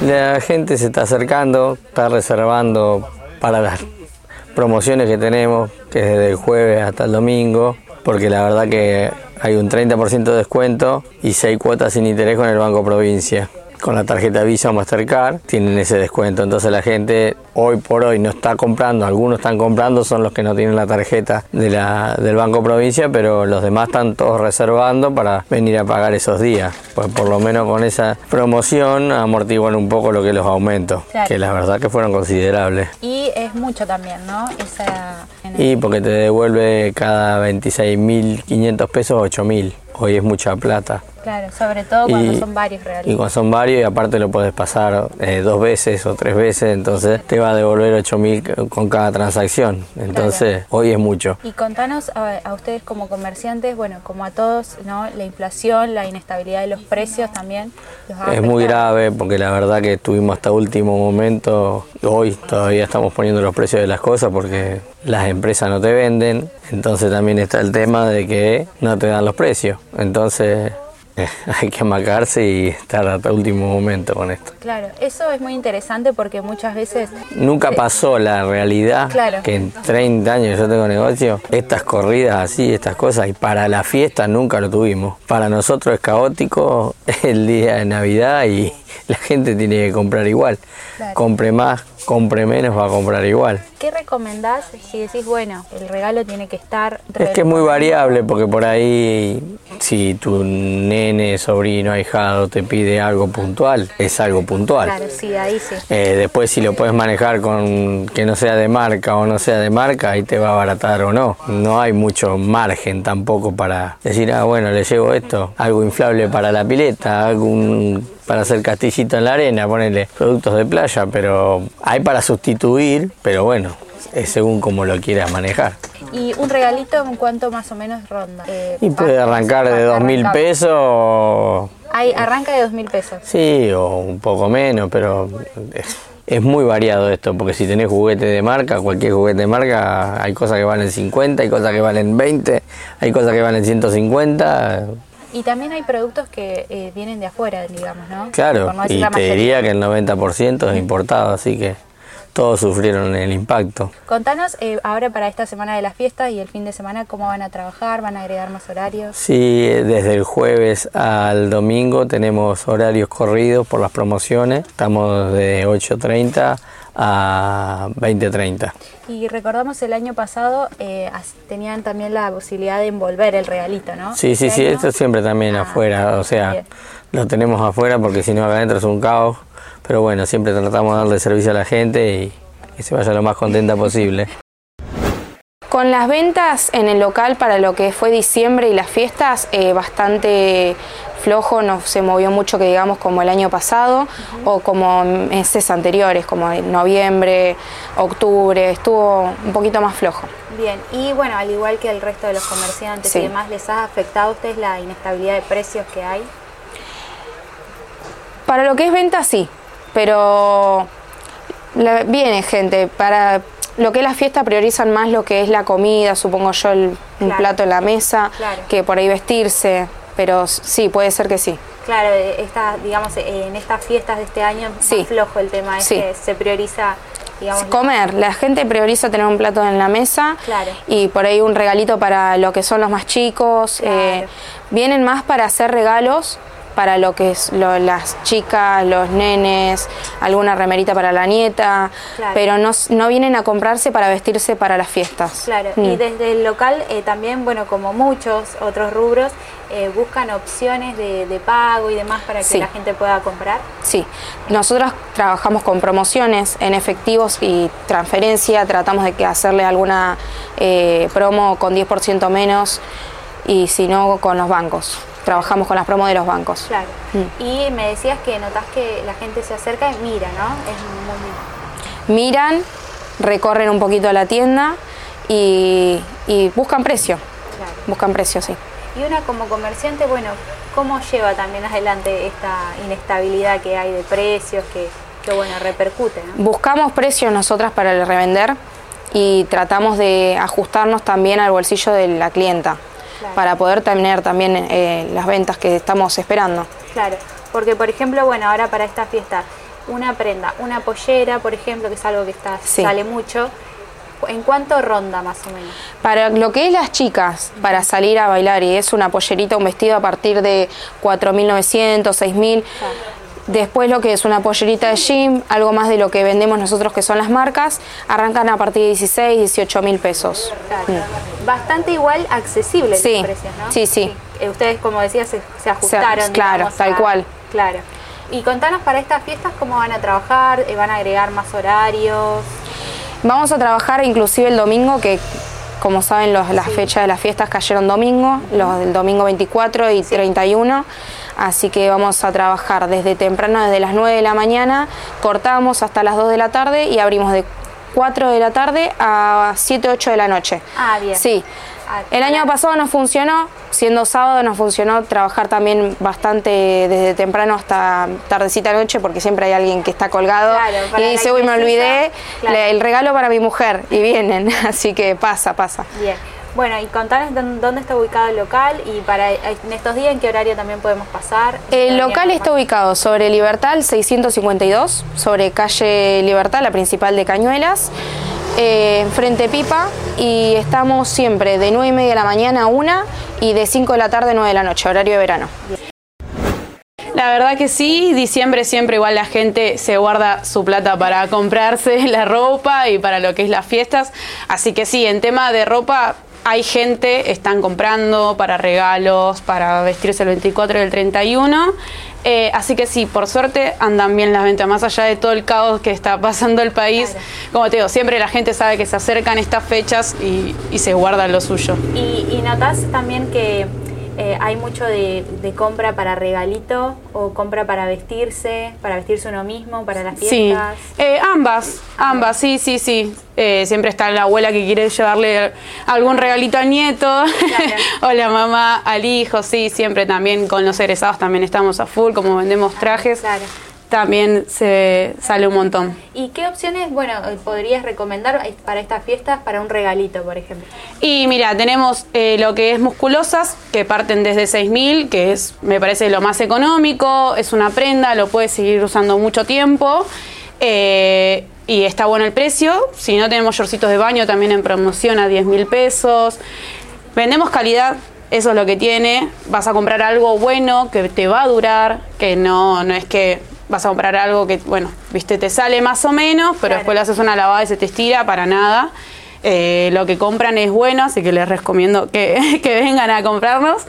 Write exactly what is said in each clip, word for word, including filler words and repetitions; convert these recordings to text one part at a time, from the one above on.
La gente se está acercando, está reservando para las promociones que tenemos, que es desde el jueves hasta el domingo, porque la verdad que hay un treinta por ciento de descuento y seis cuotas sin interés con el Banco Provincia. Con la tarjeta Visa o Mastercard tienen ese descuento, entonces la gente hoy por hoy no está comprando, algunos están comprando, son los que no tienen la tarjeta de la, del Banco Provincia, pero los demás están todos reservando para venir a pagar esos días, pues por lo menos con esa promoción amortiguan un poco lo que es los aumentos, claro, que la verdad que fueron considerables. Y es mucho también, ¿no? Esa... Y porque te devuelve cada veintiséis mil quinientos pesos ocho mil, hoy es mucha plata. Claro, sobre todo cuando y, son varios realmente. Y cuando son varios y aparte lo puedes pasar eh, dos veces o tres veces, entonces te va a devolver ocho mil con cada transacción. Entonces, claro, hoy es mucho. Y contanos a, a ustedes como comerciantes, bueno, como a todos, ¿no? La inflación, la inestabilidad de los precios también. Es muy grave porque la verdad que estuvimos hasta último momento. Hoy todavía estamos poniendo los precios de las cosas porque las empresas no te venden. Entonces también está el tema de que no te dan los precios. Entonces... hay que amacarse y estar hasta el último momento con esto. Claro, eso es muy interesante porque muchas veces... Nunca pasó la realidad, claro, que en treinta años yo tengo negocio, estas corridas así, estas cosas, y para la fiesta nunca lo tuvimos. Para nosotros es caótico el día de Navidad y la gente tiene que comprar igual. Claro. Compre más, compre menos, va a comprar igual. ¿Qué recomendás si decís, bueno, el regalo tiene que estar... Es que es muy variable porque por ahí, si tu nene, sobrino, ahijado te pide algo puntual, es algo puntual. Claro, sí, ahí sí. Eh, después si lo puedes manejar con que no sea de marca o no sea de marca, ahí te va a abaratar o no. No hay mucho margen tampoco para decir, ah, bueno, le llevo esto, algo inflable para la pileta, algún... para hacer castillito en la arena, ponerle productos de playa, pero hay para sustituir, pero bueno, es según como lo quieras manejar. ¿Y un regalito en cuánto más o menos ronda? Eh, y puede arrancar de dos mil pesos. Ahí arranca de dos mil pesos. Sí, o un poco menos, pero es, es muy variado esto, porque si tenés juguete de marca, cualquier juguete de marca, hay cosas que valen cincuenta, hay cosas que valen veinte, hay cosas que valen ciento cincuenta. Y también hay productos que eh, vienen de afuera, digamos, ¿no? Claro, no y te diría que el noventa por ciento es importado, así que todos sufrieron el impacto. Contanos eh, ahora para esta semana de las fiestas y el fin de semana, ¿cómo van a trabajar? ¿Van a agregar más horarios? Sí, desde el jueves al domingo tenemos horarios corridos por las promociones. Estamos de ocho treinta a veinte treinta. Y recordamos el año pasado eh, tenían también la posibilidad de envolver el regalito, ¿no? Sí, sí, sí, esto siempre también ah, afuera, o sea, bien, lo tenemos afuera porque si no acá adentro es un caos, pero bueno, siempre tratamos de darle servicio a la gente y que se vaya lo más contenta posible. Con las ventas en el local para lo que fue diciembre y las fiestas, eh, bastante flojo, no se movió mucho que digamos como el año pasado, uh-huh, o como meses anteriores, como noviembre, octubre, estuvo un poquito más flojo. Bien, y bueno, al igual que el resto de los comerciantes, sí, y demás, ¿les ha afectado a ustedes la inestabilidad de precios que hay? Para lo que es venta sí, pero la, viene gente, para... Lo que es la fiesta priorizan más lo que es la comida, supongo yo, el, claro, un plato en la mesa, claro, que por ahí vestirse, pero sí, puede ser que sí. Claro, esta, digamos, en estas fiestas de este año es sí, más flojo el tema, es sí, que se prioriza, digamos... Comer, la gente prioriza tener un plato en la mesa, claro, y por ahí un regalito para lo que son los más chicos, claro, eh, vienen más para hacer regalos, para lo que es lo, las chicas, los nenes, alguna remerita para la nieta, claro, pero no, no vienen a comprarse para vestirse para las fiestas. Claro, mm. Y desde el local eh, también, bueno, como muchos otros rubros, eh, buscan opciones de, de pago y demás para que sí, la gente pueda comprar. Sí, nosotros trabajamos con promociones en efectivos y transferencia, tratamos de que hacerle alguna eh, promo con diez por ciento menos y si no con los bancos. Trabajamos con las promos de los bancos. Claro. Mm. Y me decías que notás que la gente se acerca y mira, ¿no? Es muy... Miran, recorren un poquito la tienda y, y buscan precio. Claro. Buscan precio, sí. Y una como comerciante, bueno, ¿cómo lleva también adelante esta inestabilidad que hay de precios que, que bueno, repercute, ¿no? Buscamos precios nosotras para el revender y tratamos de ajustarnos también al bolsillo de la clienta. Claro. Para poder tener también eh, las ventas que estamos esperando. Claro, Porque, por ejemplo, bueno, ahora para esta fiesta, una prenda, una pollera, por ejemplo, que es algo que está, sí. sale mucho, ¿en cuánto ronda más o menos? Para lo que es las chicas, para salir a bailar, y es una pollerita, un vestido a partir de cuatro mil novecientos, seis mil. Claro. Después lo que es una pollerita de jean, algo más de lo que vendemos nosotros que son las marcas, arrancan a partir de dieciséis, dieciocho mil pesos. Claro. Mm. Bastante igual accesible sí. los precios, ¿no? Sí, sí. sí. Ustedes, como decía, se, se ajustaron. Se, claro, digamos, tal a, cual. Claro. Y contanos para estas fiestas cómo van a trabajar, ¿van a agregar más horarios? Vamos a trabajar inclusive el domingo, que como saben los, las sí. fechas de las fiestas cayeron domingo, uh-huh. los del domingo veinticuatro y sí. treinta y uno, así que vamos a trabajar desde temprano, desde las nueve de la mañana, cortamos hasta las dos de la tarde y abrimos de cuatro de la tarde a siete, ocho de la noche. Ah, bien. Sí. El año pasado nos funcionó, siendo sábado nos funcionó trabajar también bastante desde temprano hasta tardecita noche, porque siempre hay alguien que está colgado claro, y dice, uy, me olvidé claro. el regalo para mi mujer, y vienen, así que pasa, pasa. Bien. Bueno, y contanos dónde está ubicado el local y para en estos días en qué horario también podemos pasar. El local está ubicado sobre Libertad seiscientos cincuenta y dos, sobre calle Libertad, la principal de Cañuelas. Eh, frente Pipa, y estamos siempre de nueve y media de la mañana a una y de cinco de la tarde a nueve de la noche, horario de verano. La verdad que sí, diciembre siempre igual la gente se guarda su plata para comprarse la ropa y para lo que es las fiestas, así que sí, en tema de ropa hay gente, están comprando para regalos, para vestirse el veinticuatro y el treinta y uno. Eh, así que sí, por suerte andan bien las ventas, más allá de todo el caos que está pasando el país. Claro. Como te digo, siempre la gente sabe que se acercan estas fechas y, y se guardan lo suyo. Y, y notás también que eh, hay mucho de, de compra para regalito o compra para vestirse, para vestirse uno mismo, para las fiestas. Sí, eh, ambas, ambas, sí, sí, sí. Eh, siempre está la abuela que quiere llevarle algún regalito al nieto, claro. o la mamá al hijo, sí, siempre también con los egresados también estamos a full, como vendemos trajes, claro. también se sale un montón. ¿Y qué opciones, bueno, podrías recomendar para estas fiestas para un regalito, por ejemplo? Y mira, tenemos eh, lo que es musculosas, que parten desde seis mil, que es, me parece, lo más económico, es una prenda, lo puedes seguir usando mucho tiempo, eh, y está bueno el precio. Si no, tenemos shortcitos de baño también en promoción a diez mil pesos. Vendemos calidad, eso es lo que tiene. Vas a comprar algo bueno, que te va a durar, que no, no es que vas a comprar algo que, bueno, viste, te sale más o menos, pero claro. después le haces una lavada y se te estira, para nada. Eh, lo que compran es bueno, así que les recomiendo que, que vengan a comprarnos.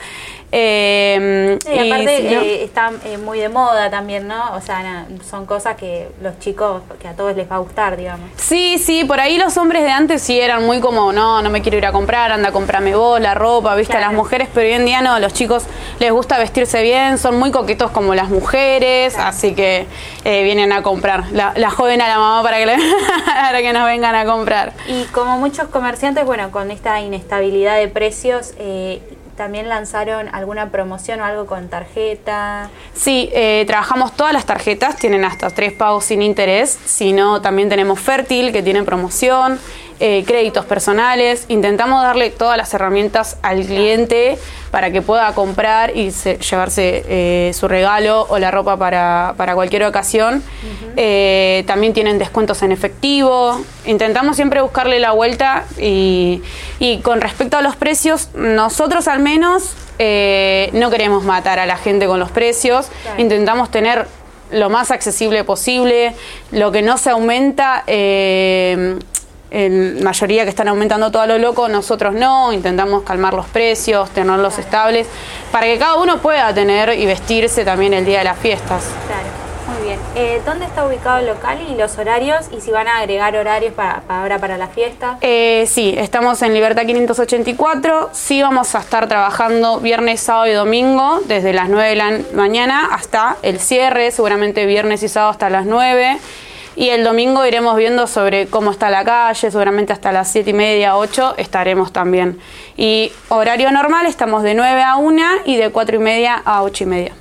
Eh, sí, y aparte si no, eh, está eh, muy de moda también, ¿no? O sea, na, son cosas que los chicos, que a todos les va a gustar, digamos. Sí, sí, por ahí los hombres de antes sí eran muy como, no, no me quiero ir a comprar, anda, comprame vos la ropa, viste, claro. a las mujeres, pero hoy en día no, a los chicos les gusta vestirse bien, son muy coquetos como las mujeres, claro. así que eh, vienen a comprar. La, la joven a la mamá para que, le, para que nos vengan a comprar. Y como muchos comerciantes, bueno, con esta inestabilidad de precios, eh, ¿también lanzaron alguna promoción o algo con tarjeta? Sí, eh, trabajamos todas las tarjetas, tienen hasta tres pagos sin interés, sino también tenemos Fértil, que tiene promoción, eh, créditos personales. Intentamos darle todas las herramientas al cliente para que pueda comprar y se, llevarse eh, su regalo o la ropa para, para cualquier ocasión. Uh-huh. eh, también tienen descuentos en efectivo. Intentamos siempre buscarle la vuelta y, y con respecto a los precios, nosotros al menos eh, no queremos matar a la gente con los precios. Claro. Intentamos tener lo más accesible posible. Lo que no se aumenta, eh, en mayoría que están aumentando todo a lo loco, nosotros no, intentamos calmar los precios, tenerlos claro. estables, para que cada uno pueda tener y vestirse también el día de las fiestas. Claro, muy bien. Eh, ¿Dónde está ubicado el local y los horarios? Y si van a agregar horarios para, para ahora para la fiesta. Eh, sí, estamos en Libertad quinientos ochenta y cuatro, sí vamos a estar trabajando viernes, sábado y domingo, desde las nueve de la mañana hasta el cierre, seguramente viernes y sábado hasta las nueve. Y el domingo iremos viendo sobre cómo está la calle, seguramente hasta las siete y media, ocho estaremos también. Y horario normal estamos de nueve a una y de cuatro y media a ocho y media.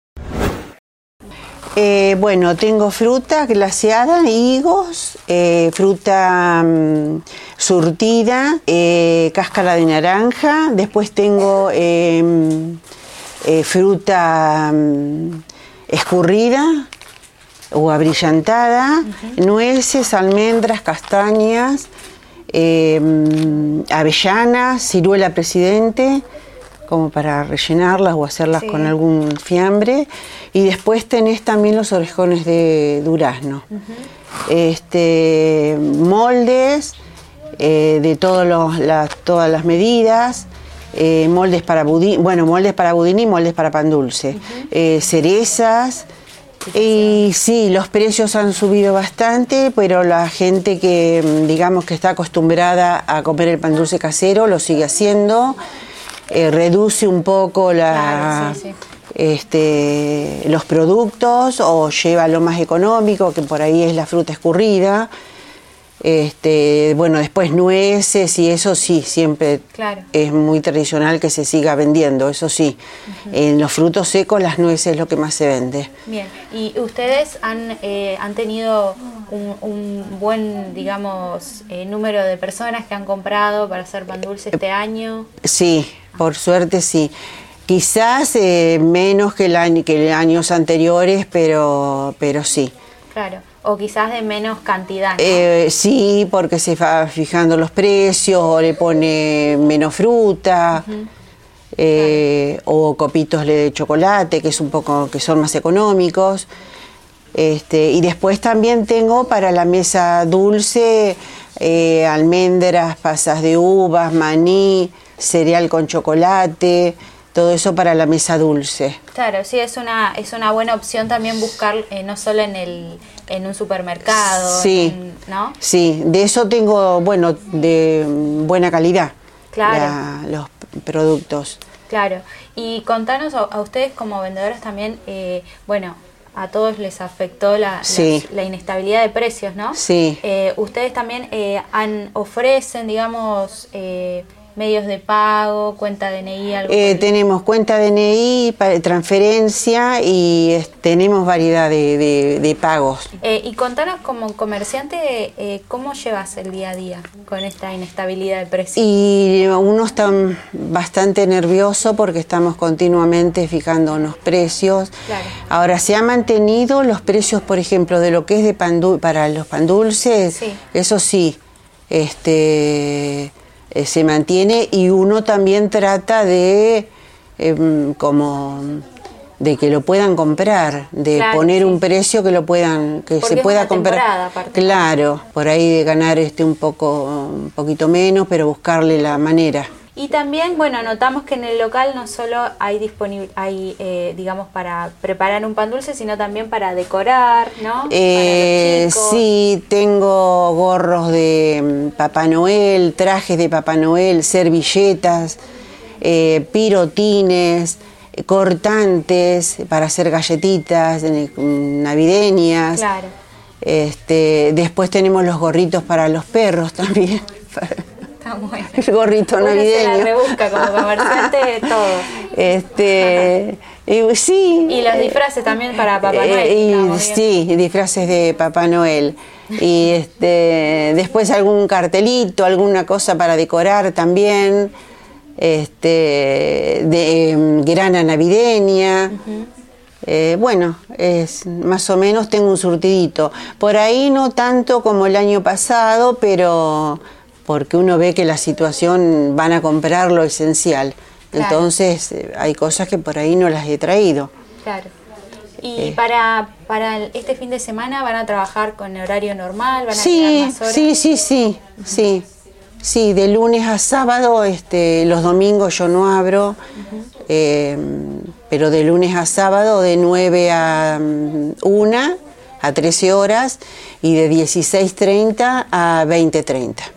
Eh, bueno, tengo fruta glaseada, higos, eh, fruta mmm, surtida, eh, cáscara de naranja, después tengo eh, eh, fruta... Mmm, escurrida o abrillantada, uh-huh. nueces, almendras, castañas, eh, avellanas, ciruela presidente, como para rellenarlas o hacerlas sí. con algún fiambre. Y después tenés también los orejones de durazno. Uh-huh. Este, moldes eh, de todos los, la, todas las medidas. Eh, moldes para budín, bueno, moldes para budín y moldes para pan dulce. Uh-huh. eh, cerezas. Y sí, los precios han subido bastante, pero la gente que, digamos, que está acostumbrada a comer el pan dulce casero lo sigue haciendo. Eh, reduce un poco la, claro, sí, sí. Este, los productos o lleva lo más económico, que por ahí es la fruta escurrida. Este, bueno, después nueces y eso sí, siempre claro. es muy tradicional que se siga vendiendo, eso sí. Uh-huh. En los frutos secos las nueces es lo que más se vende. Bien, ¿y ustedes han, eh, han tenido un, un buen, digamos, eh, número de personas que han comprado para hacer pan dulce este año? Sí, por suerte sí. Quizás eh, menos que, el año, que años anteriores, pero, pero sí. Claro. O quizás de menos cantidad, ¿no? Eh, sí, porque se va fijando los precios, o le pone menos fruta, uh-huh. eh, claro. o copitos de chocolate, que es un poco, que son más económicos. Este, y después también tengo para la mesa dulce eh, almendras, pasas de uvas, maní, cereal con chocolate. Todo eso para la mesa dulce. Claro, sí, es una es una buena opción también buscar eh, no solo en el en un supermercado, sí, en, ¿no? Sí, de eso tengo, bueno, de buena calidad. Claro. La, los productos. Claro. Y contanos a, a ustedes como vendedoras también, eh, bueno, a todos les afectó la, sí. la, la inestabilidad de precios, ¿no? Sí. Eh, ustedes también eh, han ofrecen, digamos, eh, medios de pago, cuenta D N I, algo. Eh, tenemos cuenta D N I, transferencia y eh, tenemos variedad de, de, de pagos. Eh, y contanos como comerciante, eh, ¿cómo llevas el día a día con esta inestabilidad de precios? Y uno está bastante nervioso porque estamos continuamente fijando los precios. Claro. Ahora, se han mantenido los precios, por ejemplo, de lo que es de pan dul- para los pan dulces, sí. eso sí, este... se mantiene y uno también trata de eh, como de que lo puedan comprar, de claro, poner sí. un precio que lo puedan que porque se pueda comprar. Aparte. Claro, por ahí de ganar este un poco un poquito menos, pero buscarle la manera. Y también, bueno, notamos que en el local no solo hay disponible, hay, eh, digamos, para preparar un pan dulce, sino también para decorar, ¿no? Eh, sí, tengo gorros de Papá Noel, trajes de Papá Noel, servilletas, eh, pirotines, cortantes para hacer galletitas navideñas. Claro. Este, después tenemos los gorritos para los perros también. Está bueno. El gorrito Uno navideño. Se la rebusca como comerciante todo. Este, y, sí. Y los disfraces también para Papá Noel. Eh, y, sí, disfraces de Papá Noel. Y este, después algún cartelito, alguna cosa para decorar también. Este, de eh, grana navideña. Uh-huh. Eh, bueno, es más o menos tengo un surtidito. Por ahí no tanto como el año pasado, pero porque uno ve que la situación van a comprar lo esencial. Claro. Entonces eh, hay cosas que por ahí no las he traído. Claro. ¿Y eh. para, para este fin de semana van a trabajar con horario normal? ¿Van a sí, llegar más horas? Sí, sí, sí, uh-huh. sí. Sí, de lunes a sábado, este, los domingos yo no abro, uh-huh. eh, pero de lunes a sábado de nueve a una a trece horas y de dieciséis treinta a veinte treinta.